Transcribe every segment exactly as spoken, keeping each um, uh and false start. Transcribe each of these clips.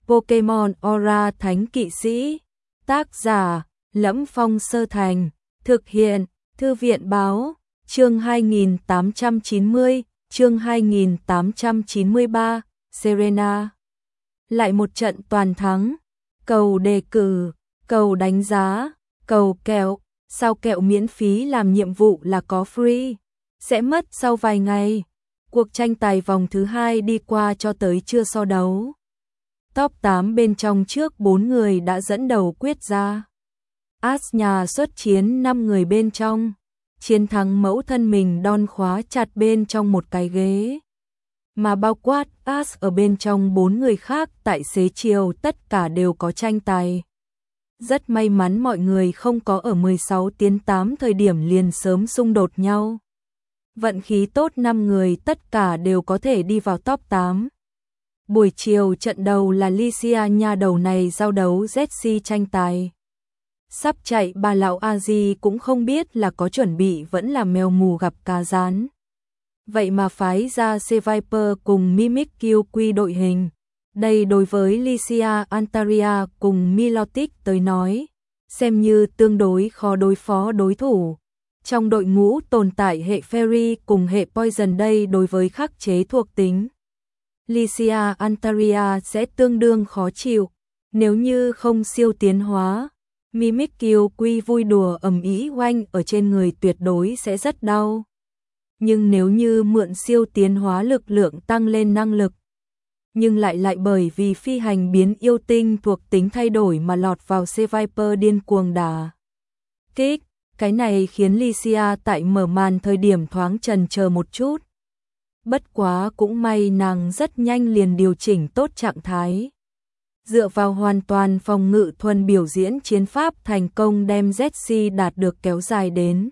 Pokemon Aura Thánh Kỵ Sĩ. Tác giả: Lẫm Phong Sơ Thành. Thực hiện: Thư viện Báo. Chương hai nghìn tám trăm chín mươi, chương hai nghìn tám trăm chín mươi ba, Serena. Lại một trận toàn thắng. Cầu đề cử, cầu đánh giá, cầu kẹo. Sao kẹo miễn phí làm nhiệm vụ là có free. Sẽ mất sau vài ngày. Cuộc tranh tài vòng thứ hai đi qua cho tới chưa so đấu. Top tám bên trong trước bốn người đã dẫn đầu quyết ra. Asuka xuất chiến năm người bên trong. Chiến thắng mẫu thân mình đon khóa chặt bên trong một cái ghế. Mà bao quát As ở bên trong bốn người khác tại xế chiều tất cả đều có tranh tài. Rất may mắn mọi người không có ở mười sáu tiến tám thời điểm liền sớm xung đột nhau. Vận khí tốt năm người tất cả đều có thể đi vào top tám. Buổi chiều trận đầu là Licia nha đầu này giao đấu Jessie tranh tài. Sắp chạy bà lão Aji cũng không biết là có chuẩn bị vẫn là mèo mù gặp cá rán. Vậy mà phái ra C-Viper cùng Mimikyu đội hình. Đây đối với Licia Antaria cùng Milotic tới nói, xem như tương đối khó đối phó đối thủ. Trong đội ngũ tồn tại hệ Fairy cùng hệ Poison đây đối với khắc chế thuộc tính. Licia Antaria sẽ tương đương khó chịu, nếu như không siêu tiến hóa. Mimikyu vui đùa ầm ĩ oanh ở trên người tuyệt đối sẽ rất đau. Nhưng nếu như mượn siêu tiến hóa lực lượng tăng lên năng lực, nhưng lại lại bởi vì phi hành biến yêu tinh thuộc tính thay đổi mà lọt vào C-Viper điên cuồng đà kích. Cái này khiến Licia tại mở màn thời điểm thoáng chần chờ một chút. Bất quá cũng may nàng rất nhanh liền điều chỉnh tốt trạng thái. Dựa vào hoàn toàn phòng ngự thuần biểu diễn chiến pháp thành công đem Jessie đạt được kéo dài đến.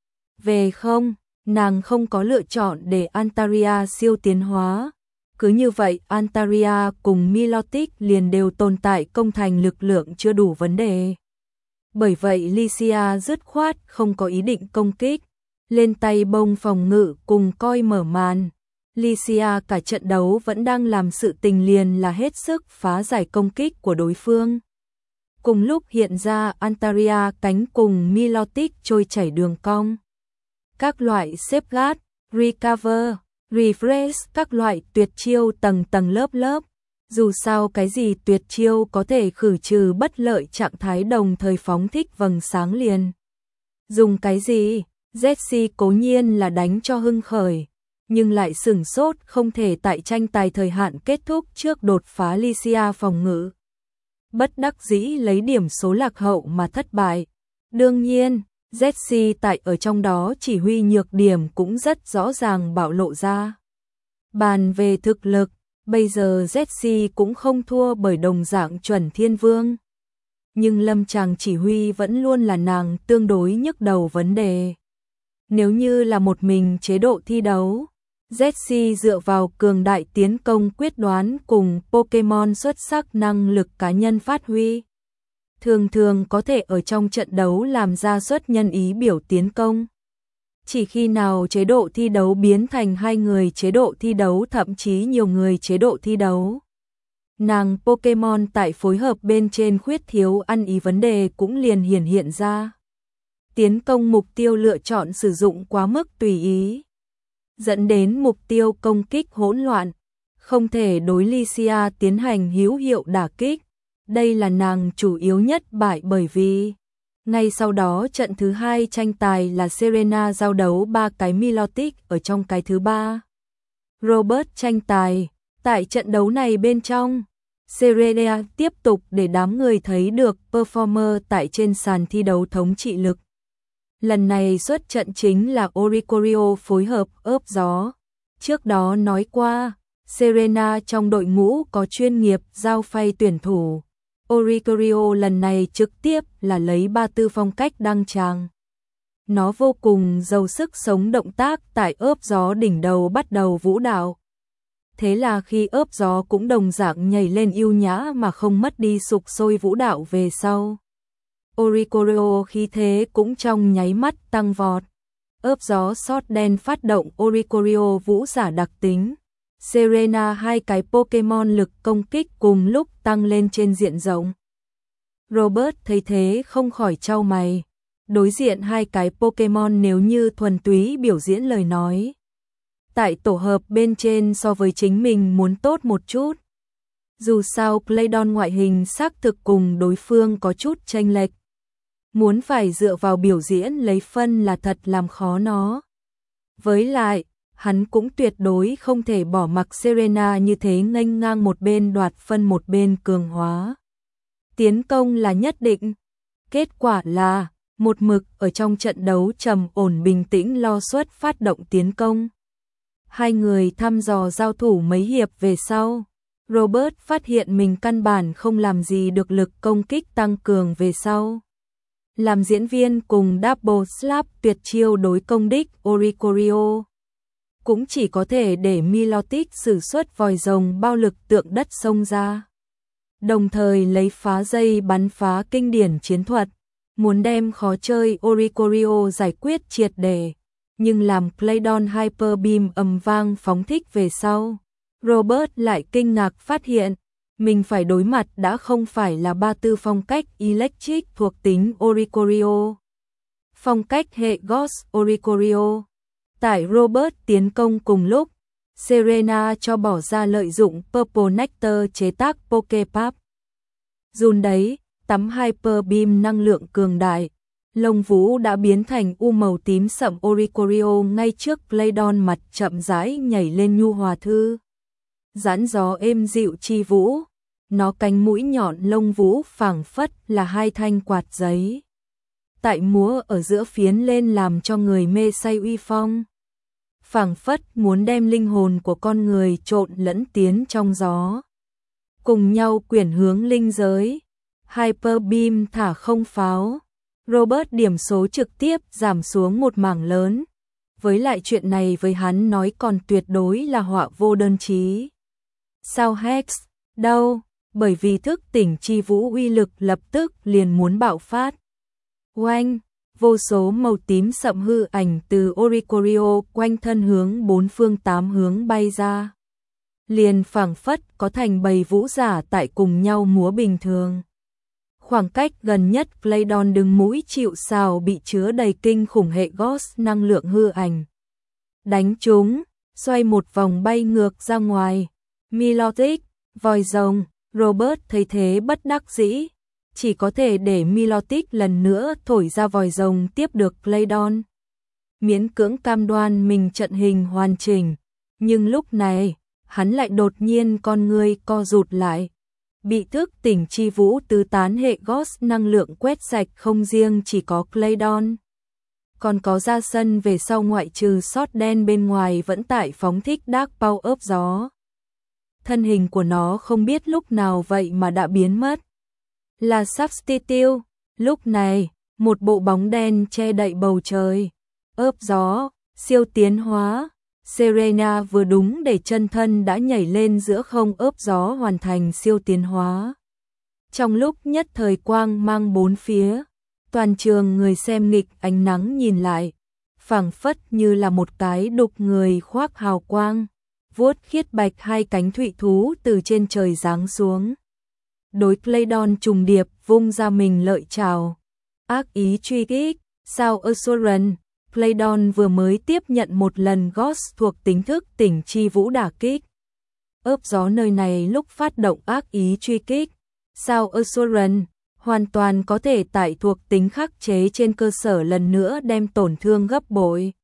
Về không, nàng không có lựa chọn để Antaria siêu tiến hóa. Cứ như vậy Antaria cùng Milotic liền đều tồn tại công thành lực lượng chưa đủ vấn đề. Bởi vậy Licia dứt khoát không có ý định công kích. Lên tay bông phòng ngự cùng coi mở màn. Licia cả trận đấu vẫn đang làm sự tình liền là hết sức phá giải công kích của đối phương. Cùng lúc hiện ra Antaria cánh cùng Milotic trôi chảy đường cong. Các loại safeguard, recover, refresh, các loại tuyệt chiêu tầng tầng lớp lớp. Dù sao cái gì tuyệt chiêu có thể khử trừ bất lợi trạng thái đồng thời phóng thích vầng sáng liền. Dùng cái gì? Jessie cố nhiên là đánh cho hưng khởi, nhưng lại sửng sốt không thể tại tranh tài thời hạn kết thúc trước đột phá Licia phòng ngự. Bất đắc dĩ lấy điểm số lạc hậu mà thất bại. Đương nhiên, Jessie tại ở trong đó chỉ huy nhược điểm cũng rất rõ ràng bạo lộ ra. Bàn về thực lực, bây giờ Jessie cũng không thua bởi đồng dạng chuẩn thiên vương. Nhưng lâm tràng chỉ huy vẫn luôn là nàng tương đối nhức đầu vấn đề. Nếu như là một mình chế độ thi đấu, Jessie dựa vào cường đại tiến công quyết đoán cùng Pokemon xuất sắc năng lực cá nhân phát huy. Thường thường có thể ở trong trận đấu làm ra xuất nhân ý biểu tiến công. Chỉ khi nào chế độ thi đấu biến thành hai người chế độ thi đấu thậm chí nhiều người chế độ thi đấu, nàng Pokemon tại phối hợp bên trên khuyết thiếu ăn ý vấn đề cũng liền hiển hiện ra. Tiến công mục tiêu lựa chọn sử dụng quá mức tùy ý, dẫn đến mục tiêu công kích hỗn loạn, không thể đối Licia tiến hành hữu hiệu đả kích. Đây là nàng chủ yếu nhất bại bởi vì ngay sau đó trận thứ hai tranh tài là Serena giao đấu ba cái Milotic ở trong cái thứ ba. Robert tranh tài, tại trận đấu này bên trong, Serena tiếp tục để đám người thấy được performer tại trên sàn thi đấu thống trị lực. Lần này xuất trận chính là Oricorio phối hợp ớp gió. Trước đó nói qua, Serena trong đội ngũ có chuyên nghiệp giao phay tuyển thủ. Oricorio lần này trực tiếp là lấy ba tư phong cách đăng tràng. Nó vô cùng giàu sức sống động tác tại ớp gió đỉnh đầu bắt đầu vũ đạo. Thế là khi ớp gió cũng đồng dạng nhảy lên yêu nhã mà không mất đi sục sôi vũ đạo về sau. Oricorio khí thế cũng trong nháy mắt tăng vọt. Ớp gió sót đen phát động Oricorio vũ giả đặc tính. Serena hai cái Pokemon lực công kích cùng lúc tăng lên trên diện rộng. Robert thấy thế không khỏi chau mày. Đối diện hai cái Pokemon nếu như thuần túy biểu diễn lời nói. Tại tổ hợp bên trên so với chính mình muốn tốt một chút. Dù sao Claydon ngoại hình xác thực cùng đối phương có chút chênh lệch. Muốn phải dựa vào biểu diễn lấy phân là thật làm khó nó. Với lại, hắn cũng tuyệt đối không thể bỏ mặc Serena như thế nghênh ngang một bên đoạt phân một bên cường hóa. Tiến công là nhất định. Kết quả là, một mực ở trong trận đấu trầm ổn bình tĩnh lo xuất phát động tiến công. Hai người thăm dò giao thủ mấy hiệp về sau. Robert phát hiện mình căn bản không làm gì được lực công kích tăng cường về sau. Làm diễn viên cùng Double Slap tuyệt chiêu đối công đích Oricorio. Cũng chỉ có thể để Milotic sử xuất vòi rồng bao lực tượng đất xông ra. Đồng thời lấy phá dây bắn phá kinh điển chiến thuật. Muốn đem khó chơi Oricorio giải quyết triệt để. Nhưng làm Claydon Hyper Beam ầm vang phóng thích về sau. Robert lại kinh ngạc phát hiện, mình phải đối mặt đã không phải là ba tư phong cách Electric thuộc tính Oricorio. Phong cách hệ Ghost Oricorio. Tại Robert tiến công cùng lúc, Serena cho bỏ ra lợi dụng Purple Nectar chế tác Poképap. Dùn đấy, tắm Hyper Beam năng lượng cường đại. Lông vũ đã biến thành u màu tím sậm Oricorio ngay trước Claydon mặt chậm rãi nhảy lên nhu hòa thư. Giãn gió êm dịu chi vũ, nó cánh mũi nhọn lông vũ phảng phất là hai thanh quạt giấy. Tại múa ở giữa phiến lên làm cho người mê say uy phong. Phảng phất muốn đem linh hồn của con người trộn lẫn tiến trong gió. Cùng nhau quyển hướng linh giới. Hyper Beam thả không pháo. Robert điểm số trực tiếp giảm xuống một mảng lớn. Với lại chuyện này với hắn nói còn tuyệt đối là họa vô đơn chí. Sao Hex? Đâu? Bởi vì thức tỉnh chi vũ uy lực lập tức liền muốn bạo phát. Oanh! Vô số màu tím sậm hư ảnh từ Oricorio quanh thân hướng bốn phương tám hướng bay ra. Liền phảng phất có thành bầy vũ giả tại cùng nhau múa bình thường. Khoảng cách gần nhất Claydon đứng mũi chịu sào bị chứa đầy kinh khủng hệ Ghost năng lượng hư ảnh. Đánh chúng, xoay một vòng bay ngược ra ngoài. Milotic, vòi rồng, Robert thấy thế bất đắc dĩ. Chỉ có thể để Milotic lần nữa thổi ra vòi rồng tiếp được Claydon. Miễn cưỡng cam đoan mình trận hình hoàn chỉnh. Nhưng lúc này, hắn lại đột nhiên con người co rụt lại. Bị thức tỉnh chi vũ tứ tán hệ Ghost năng lượng quét sạch không riêng chỉ có Claydon. Còn có ra sân về sau ngoại trừ sót đen bên ngoài vẫn tại phóng thích Dark Power ấp gió. Thân hình của nó không biết lúc nào vậy mà đã biến mất. Là Substitute, lúc này, một bộ bóng đen che đậy bầu trời. Ấp gió, siêu tiến hóa. Serena vừa đúng để chân thân đã nhảy lên giữa không ấp gió hoàn thành siêu tiến hóa. Trong lúc nhất thời quang mang bốn phía, toàn trường người xem nghịch ánh nắng nhìn lại, phảng phất như là một cái đục người khoác hào quang, vuốt khiết bạch hai cánh thụy thú từ trên trời giáng xuống. Đối Claydon trùng điệp vung ra mình lợi trảo. Ác ý truy kích, sao Assurance. Claydon vừa mới tiếp nhận một lần Ghost thuộc tính thức tỉnh chi vũ đả kích. Ấp gió nơi này lúc phát động ác ý truy kích, sao Assurance hoàn toàn có thể tại thuộc tính khắc chế trên cơ sở lần nữa đem tổn thương gấp bội.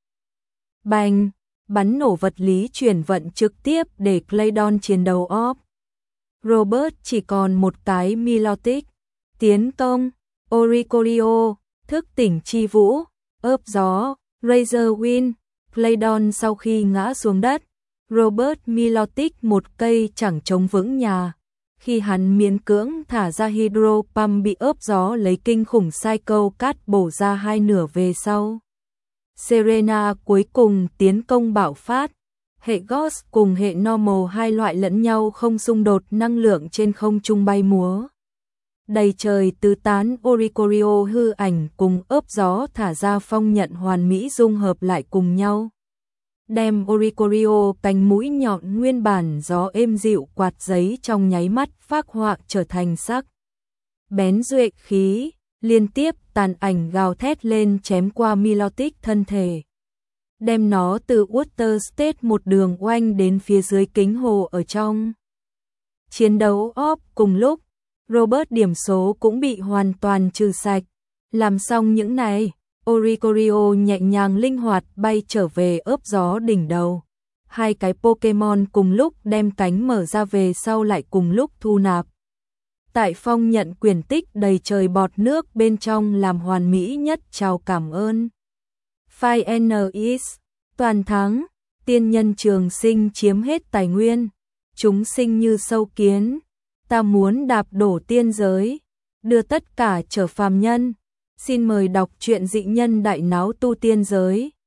Bành, bắn nổ vật lý chuyển vận trực tiếp để Claydon chiến đấu off. Robert chỉ còn một cái Milotic, tiến công, Oricorio, thức tỉnh chi vũ. Ấp gió, Razor Wind, Claydon sau khi ngã xuống đất, Robert Milotic một cây chẳng chống vững nhà. Khi hắn miễn cưỡng thả ra Hydro Pump bị ấp gió lấy kinh khủng Psycho Cát bổ ra hai nửa về sau. Serena cuối cùng tiến công bạo phát. Hệ Ghost cùng hệ Normal hai loại lẫn nhau không xung đột năng lượng trên không trung bay múa. Đầy trời tứ tán Oricorio hư ảnh cùng ấp gió thả ra phong nhận hoàn mỹ dung hợp lại cùng nhau. đem Oricorio cánh mũi nhọn nguyên bản gió êm dịu quạt giấy trong nháy mắt phác họa trở thành sắc bén duệ khí, liên tiếp tàn ảnh gào thét lên chém qua Milotic thân thể, đem nó từ Water State một đường oanh đến phía dưới kính hồ ở trong. Chiến đấu óp cùng lúc, Robert điểm số cũng bị hoàn toàn trừ sạch. Làm xong những này, Oricorio nhẹ nhàng linh hoạt bay trở về ớp gió đỉnh đầu. Hai cái Pokemon cùng lúc đem cánh mở ra về sau lại cùng lúc thu nạp. Tại phong nhận quyền tích đầy trời bọt nước bên trong làm hoàn mỹ nhất chào cảm ơn. Finals, toàn thắng, tiên nhân trường sinh chiếm hết tài nguyên, chúng sinh như sâu kiến, ta muốn đạp đổ tiên giới, đưa tất cả trở phàm nhân. Xin mời đọc truyện dị nhân đại náo tu tiên giới.